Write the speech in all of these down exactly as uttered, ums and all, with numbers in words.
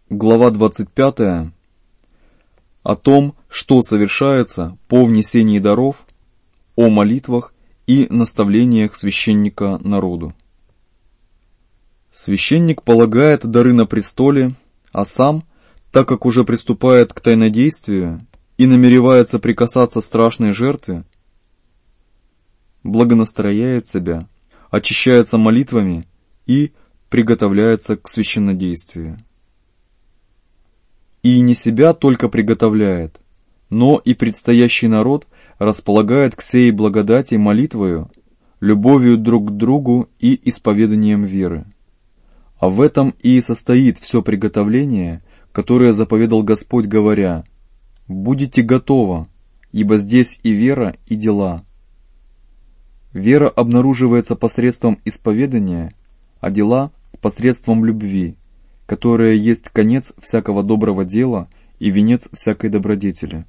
Глава двадцать пятая. О том, что совершается по внесении даров, о молитвах и наставлениях священника народу. Священник полагает дары на престоле, а сам, так как уже приступает к тайнодействию и намеревается прикасаться страшной жертве, благонастрояет себя, очищается молитвами и приготовляется к священнодействию. И не себя только приготовляет, но и предстоящий народ располагает к сей благодати молитвою, любовью друг к другу и исповеданием веры. А в этом и состоит все приготовление, которое заповедал Господь, говоря: «Будете готовы, ибо здесь и вера, и дела». Вера обнаруживается посредством исповедания, а дела — посредством любви, которая есть конец всякого доброго дела и венец всякой добродетели.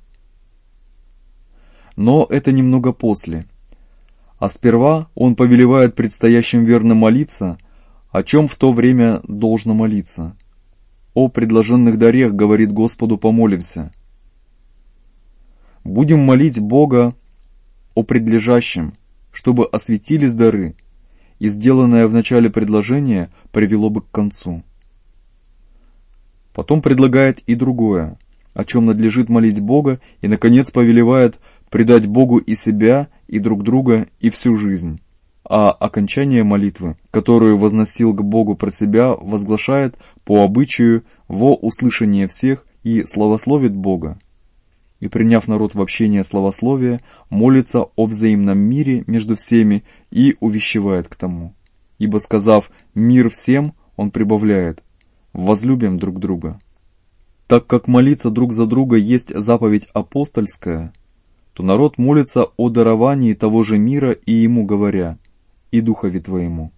Но это немного после. А сперва он повелевает предстоящим верным молиться, о чем в то время должно молиться. «О предложенных дарех, говорит Господу, помолимся». Будем молить Бога о предлежащем, чтобы осветились дары, и сделанное в начале предложение привело бы к концу. Потом предлагает и другое, о чем надлежит молить Бога, и, наконец, повелевает предать Богу и себя, и друг друга, и всю жизнь. А окончание молитвы, которую возносил к Богу про себя, возглашает по обычаю во услышание всех и славословит Бога. И, приняв народ в общение славословия, молится о взаимном мире между всеми и увещевает к тому. Ибо, сказав «мир всем», он прибавляет: возлюбим друг друга. Так как молиться друг за друга есть заповедь апостольская, то народ молится о даровании того же мира и ему говоря: «И духове твоему».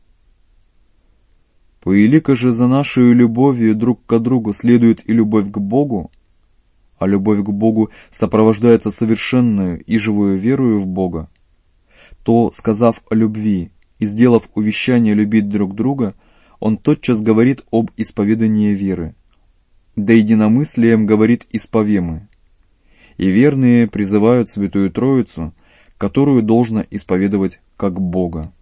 Поелико же за нашей любовью друг к другу следует и любовь к Богу, а любовь к Богу сопровождается совершенную и живую верою в Бога, то, сказав о любви и сделав увещание любить друг друга, он тотчас говорит об исповедании веры, да единомыслием говорит исповемы. И верные призывают Святую Троицу, которую должно исповедовать как Бога.